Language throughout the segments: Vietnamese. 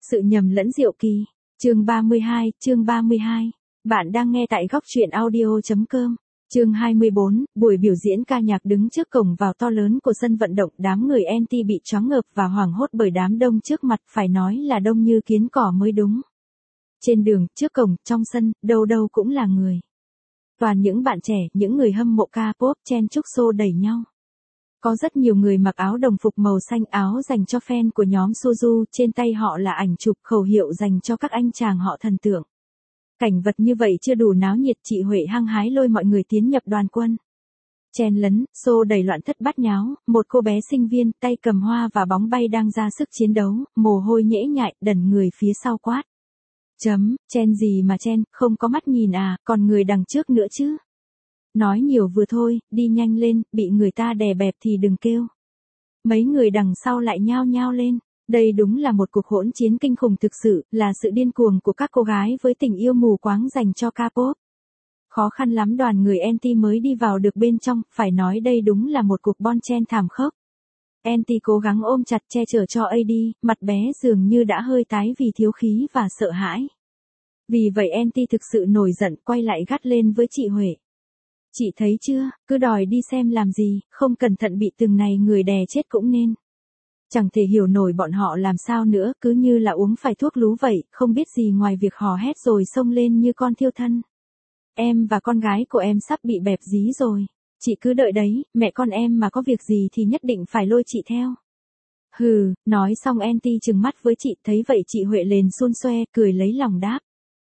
Sự nhầm lẫn diệu kỳ. Chương 32. Bạn đang nghe tại góc truyện audio.com. Chương 24, buổi biểu diễn ca nhạc đứng trước cổng vào to lớn của sân vận động, đám người anti bị choáng ngợp và hoảng hốt bởi đám đông trước mặt, phải nói là đông như kiến cỏ mới đúng. Trên đường, trước cổng, trong sân, đâu đâu cũng là người. Toàn những bạn trẻ, những người hâm mộ K-pop chen chúc xô đẩy nhau. Có rất nhiều người mặc áo đồng phục màu xanh, áo dành cho fan của nhóm Suzu, trên tay họ là ảnh chụp khẩu hiệu dành cho các anh chàng họ thần tượng. Cảnh vật như vậy chưa đủ náo nhiệt, chị Huệ hăng hái lôi mọi người tiến nhập đoàn quân. Chen lấn, xô đẩy loạn thất bát nháo, một cô bé sinh viên, tay cầm hoa và bóng bay đang ra sức chiến đấu, mồ hôi nhễ nhại, đần người phía sau quát. Chen gì mà chen, không có mắt nhìn à, còn người đằng trước nữa chứ. Nói nhiều vừa thôi, đi nhanh lên, bị người ta đè bẹp thì đừng kêu. Mấy người đằng sau lại nhao nhao lên. Đây đúng là một cuộc hỗn chiến kinh khủng thực sự, là sự điên cuồng của các cô gái với tình yêu mù quáng dành cho K-pop. Khó khăn lắm đoàn người anti mới đi vào được bên trong, phải nói đây đúng là một cuộc bon chen thảm khốc. Anti cố gắng ôm chặt che chở cho AD, mặt bé dường như đã hơi tái vì thiếu khí và sợ hãi. Vì vậy anti thực sự nổi giận, quay lại gắt lên với chị Huệ. Chị thấy chưa, cứ đòi đi xem làm gì, không cẩn thận bị từng này người đè chết cũng nên. Chẳng thể hiểu nổi bọn họ làm sao nữa, cứ như là uống phải thuốc lú vậy, không biết gì ngoài việc hò hét rồi xông lên như con thiêu thân. Em và con gái của em sắp bị bẹp dí rồi. Chị cứ đợi đấy, mẹ con em mà có việc gì thì nhất định phải lôi chị theo. Hừ, nói xong anti trừng mắt với chị, thấy vậy chị Huệ lên xun xoe, cười lấy lòng đáp.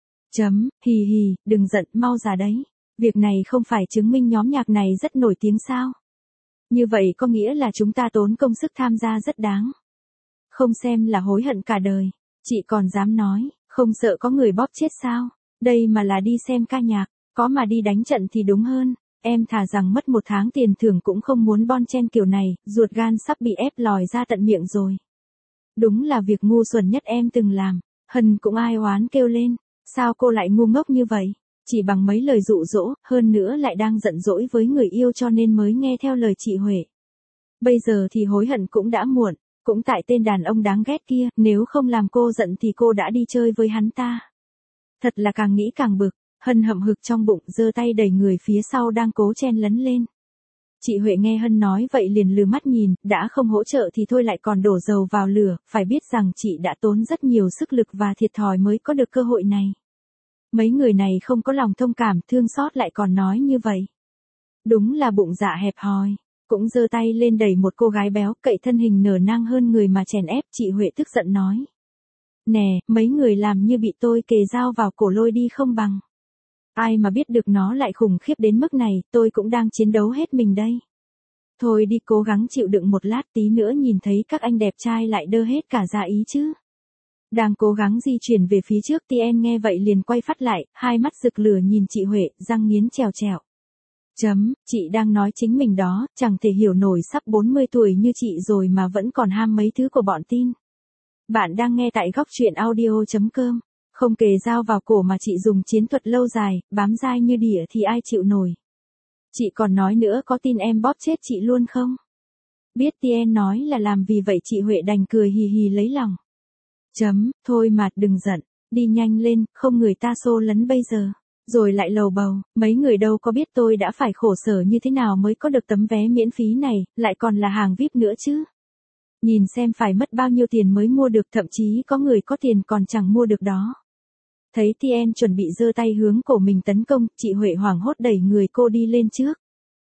Hì hì, đừng giận, mau ra đấy. Việc này không phải chứng minh nhóm nhạc này rất nổi tiếng sao? Như vậy có nghĩa là chúng ta tốn công sức tham gia rất đáng. Không xem là hối hận cả đời. Chị còn dám nói, không sợ có người bóp chết sao? Đây mà là đi xem ca nhạc, có mà đi đánh trận thì đúng hơn. Em thà rằng mất 1 tháng tiền thưởng cũng không muốn bon chen kiểu này, ruột gan sắp bị ép lòi ra tận miệng rồi. Đúng là việc ngu xuẩn nhất em từng làm. Hân cũng ai oán kêu lên, sao cô lại ngu ngốc như vậy? Chỉ bằng mấy lời dụ dỗ, hơn nữa lại đang giận dỗi với người yêu cho nên mới nghe theo lời chị Huệ. Bây giờ thì hối hận cũng đã muộn, cũng tại tên đàn ông đáng ghét kia, nếu không làm cô giận thì cô đã đi chơi với hắn ta. Thật là càng nghĩ càng bực, Hân hậm hực trong bụng, giơ tay đẩy người phía sau đang cố chen lấn lên. Chị Huệ nghe Hân nói vậy liền lừ mắt nhìn, đã không hỗ trợ thì thôi lại còn đổ dầu vào lửa, phải biết rằng chị đã tốn rất nhiều sức lực và thiệt thòi mới có được cơ hội này. Mấy người này không có lòng thông cảm, thương xót lại còn nói như vậy. Đúng là bụng dạ hẹp hòi. Cũng giơ tay lên đẩy một cô gái béo, cậy thân hình nở nang hơn người mà chèn ép, chị Huệ tức giận nói. Nè, mấy người làm như bị tôi kề dao vào cổ lôi đi không bằng. Ai mà biết được nó lại khủng khiếp đến mức này, tôi cũng đang chiến đấu hết mình đây. Thôi đi, cố gắng chịu đựng một lát, tí nữa nhìn thấy các anh đẹp trai lại đơ hết cả ra ý chứ. Đang cố gắng di chuyển về phía trước, Tien nghe vậy liền quay phát lại, hai mắt rực lửa nhìn chị Huệ, răng nghiến trèo trèo. Chị đang nói chính mình đó, chẳng thể hiểu nổi sắp 40 tuổi như chị rồi mà vẫn còn ham mấy thứ của bọn tin. Bạn đang nghe tại góc truyện audio.com. Không kề dao vào cổ mà chị dùng chiến thuật lâu dài, bám dai như đỉa thì ai chịu nổi. Chị còn nói nữa, có tin em bóp chết chị luôn không? Biết Tien nói là làm vì vậy chị Huệ đành cười hì hì lấy lòng. Thôi mà, đừng giận, đi nhanh lên, không người ta xô lấn bây giờ. Rồi lại lầu bầu, mấy người đâu có biết tôi đã phải khổ sở như thế nào mới có được tấm vé miễn phí này, lại còn là hàng VIP nữa chứ. Nhìn xem phải mất bao nhiêu tiền mới mua được, thậm chí có người có tiền còn chẳng mua được đó. Thấy Tien chuẩn bị giơ tay hướng cổ mình tấn công, chị Huệ hoảng hốt đẩy người cô đi lên trước.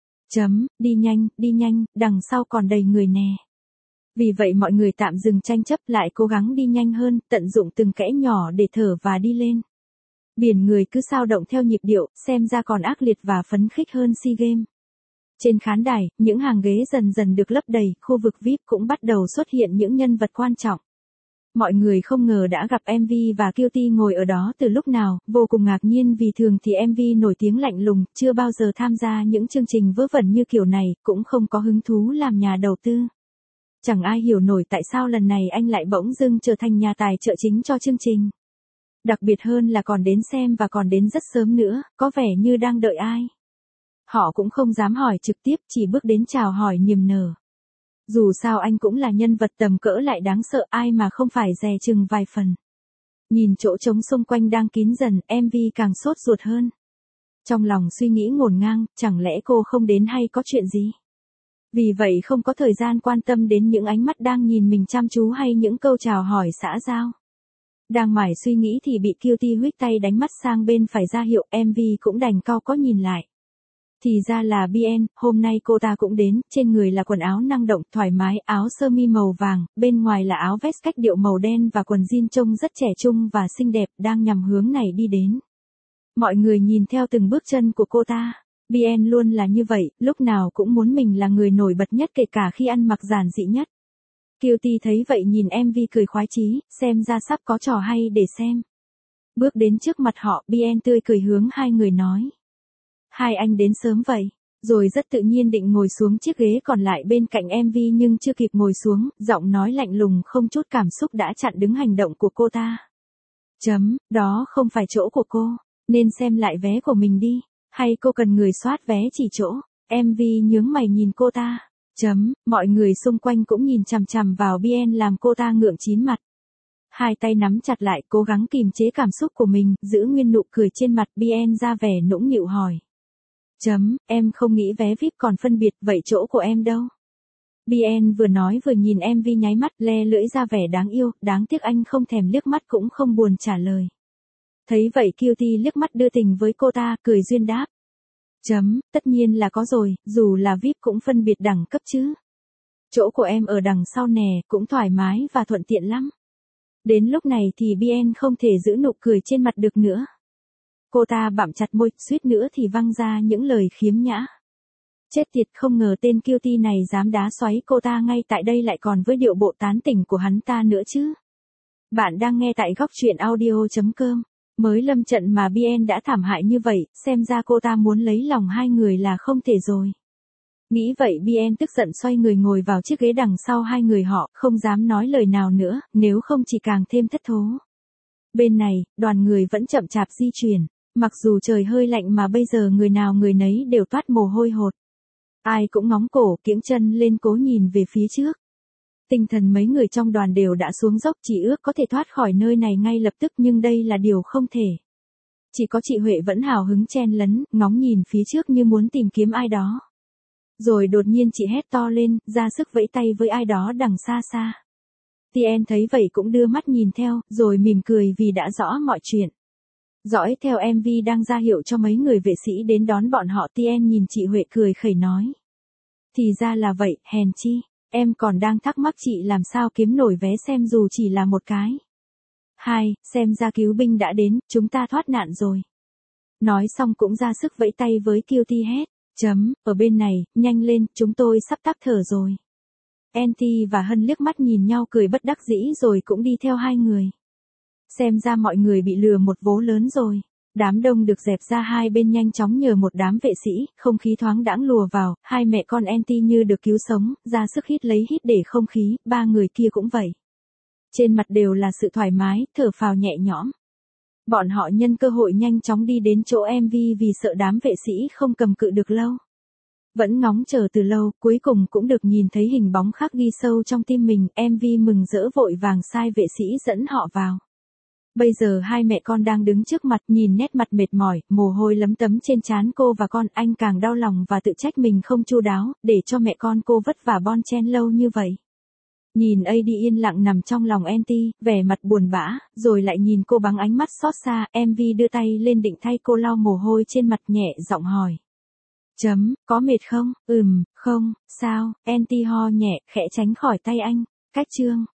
Đi nhanh, đằng sau còn đầy người nè. Vì vậy mọi người tạm dừng tranh chấp, lại cố gắng đi nhanh hơn, tận dụng từng kẽ nhỏ để thở và đi lên. Biển người cứ sao động theo nhịp điệu, xem ra còn ác liệt và phấn khích hơn SEA Games. Trên khán đài, những hàng ghế dần dần được lấp đầy, khu vực VIP cũng bắt đầu xuất hiện những nhân vật quan trọng. Mọi người không ngờ đã gặp MV và Cutie ngồi ở đó từ lúc nào, vô cùng ngạc nhiên vì thường thì MV nổi tiếng lạnh lùng, chưa bao giờ tham gia những chương trình vớ vẩn như kiểu này, cũng không có hứng thú làm nhà đầu tư. Chẳng ai hiểu nổi tại sao lần này anh lại bỗng dưng trở thành nhà tài trợ chính cho chương trình. Đặc biệt hơn là còn đến xem và còn đến rất sớm nữa, có vẻ như đang đợi ai. Họ cũng không dám hỏi trực tiếp, chỉ bước đến chào hỏi niềm nở. Dù sao anh cũng là nhân vật tầm cỡ lại đáng sợ, ai mà không phải dè chừng vài phần. Nhìn chỗ trống xung quanh đang kín dần, MV càng sốt ruột hơn. Trong lòng suy nghĩ ngổn ngang, chẳng lẽ cô không đến hay có chuyện gì? Vì vậy không có thời gian quan tâm đến những ánh mắt đang nhìn mình chăm chú hay những câu chào hỏi xã giao. Đang mải suy nghĩ thì bị Cutie huých tay đánh mắt sang bên phải ra hiệu, MV cũng đành cau có nhìn lại. Thì ra là BN, hôm nay cô ta cũng đến, trên người là quần áo năng động, thoải mái, áo sơ mi màu vàng, bên ngoài là áo vest cách điệu màu đen và quần jean trông rất trẻ trung và xinh đẹp, đang nhằm hướng này đi đến. Mọi người nhìn theo từng bước chân của cô ta. BN luôn là như vậy, lúc nào cũng muốn mình là người nổi bật nhất kể cả khi ăn mặc giản dị nhất. Cutie thấy vậy nhìn MV cười khoái chí, xem ra sắp có trò hay để xem. Bước đến trước mặt họ, BN tươi cười hướng hai người nói. Hai anh đến sớm vậy, rồi rất tự nhiên định ngồi xuống chiếc ghế còn lại bên cạnh MV nhưng chưa kịp ngồi xuống, giọng nói lạnh lùng không chút cảm xúc đã chặn đứng hành động của cô ta. Đó không phải chỗ của cô, nên xem lại vé của mình đi, hay cô cần người soát vé chỉ chỗ, MV nhướng mày nhìn cô ta. Mọi người xung quanh cũng nhìn chằm chằm vào BN làm cô ta ngượng chín mặt. Hai tay nắm chặt lại cố gắng kìm chế cảm xúc của mình, giữ nguyên nụ cười trên mặt. BN ra vẻ nũng nịu hỏi. Em không nghĩ vé VIP còn phân biệt, vậy chỗ của em đâu? BN vừa nói vừa nhìn MV nháy mắt le lưỡi ra vẻ đáng yêu, đáng tiếc anh không thèm liếc mắt cũng không buồn trả lời. Thấy vậy Cutie liếc mắt đưa tình với cô ta, cười duyên đáp. Tất nhiên là có rồi, dù là VIP cũng phân biệt đẳng cấp chứ. Chỗ của em ở đằng sau nè, cũng thoải mái và thuận tiện lắm. Đến lúc này thì BN không thể giữ nụ cười trên mặt được nữa. Cô ta bặm chặt môi, suýt nữa thì văng ra những lời khiếm nhã. Chết tiệt, không ngờ tên Cutie này dám đá xoáy cô ta ngay tại đây, lại còn với điệu bộ tán tỉnh của hắn ta nữa chứ. Bạn đang nghe tại góc truyện audio.com. Mới lâm trận mà BN đã thảm hại như vậy, xem ra cô ta muốn lấy lòng hai người là không thể rồi. Nghĩ vậy BN tức giận xoay người ngồi vào chiếc ghế đằng sau hai người họ, không dám nói lời nào nữa, nếu không chỉ càng thêm thất thố. Bên này, đoàn người vẫn chậm chạp di chuyển, mặc dù trời hơi lạnh mà bây giờ người nào người nấy đều toát mồ hôi hột. Ai cũng ngóng cổ, kiễng chân lên cố nhìn về phía trước. Tinh thần mấy người trong đoàn đều đã xuống dốc, chỉ ước có thể thoát khỏi nơi này ngay lập tức nhưng đây là điều không thể. Chỉ có chị Huệ vẫn hào hứng chen lấn, ngóng nhìn phía trước như muốn tìm kiếm ai đó. Rồi đột nhiên chị hét to lên, ra sức vẫy tay với ai đó đằng xa xa. Tien thấy vậy cũng đưa mắt nhìn theo, rồi mỉm cười vì đã rõ mọi chuyện. Dõi theo MV đang ra hiệu cho mấy người vệ sĩ đến đón bọn họ. Tien nhìn chị Huệ cười khẩy nói. Thì ra là vậy, hèn chi. Em còn đang thắc mắc chị làm sao kiếm nổi vé xem dù chỉ là một cái. Xem ra cứu binh đã đến, chúng ta thoát nạn rồi. Nói xong cũng ra sức vẫy tay với Cutie hét. Ở bên này, nhanh lên, chúng tôi sắp tắc thở rồi. Anty và Hân liếc mắt nhìn nhau cười bất đắc dĩ rồi cũng đi theo hai người. Xem ra mọi người bị lừa một vố lớn rồi. Đám đông được dẹp ra hai bên nhanh chóng nhờ một đám vệ sĩ, không khí thoáng đãng lùa vào, hai mẹ con Anty như được cứu sống, ra sức hít lấy hít để không khí, ba người kia cũng vậy. Trên mặt đều là sự thoải mái, thở phào nhẹ nhõm. Bọn họ nhân cơ hội nhanh chóng đi đến chỗ MV vì sợ đám vệ sĩ không cầm cự được lâu. Vẫn ngóng chờ từ lâu, cuối cùng cũng được nhìn thấy hình bóng khác ghi sâu trong tim mình, MV mừng rỡ vội vàng sai vệ sĩ dẫn họ vào. Bây giờ hai mẹ con đang đứng trước mặt, nhìn nét mặt mệt mỏi, mồ hôi lấm tấm trên trán cô và con, anh càng đau lòng và tự trách mình không chu đáo, để cho mẹ con cô vất vả bon chen lâu như vậy. Nhìn AD yên lặng nằm trong lòng Anty, vẻ mặt buồn bã, rồi lại nhìn cô bằng ánh mắt xót xa, MV đưa tay lên định thay cô lau mồ hôi trên mặt, nhẹ giọng hỏi. Có mệt không? Không, sao? Anty ho nhẹ, khẽ tránh khỏi tay anh. Cách chương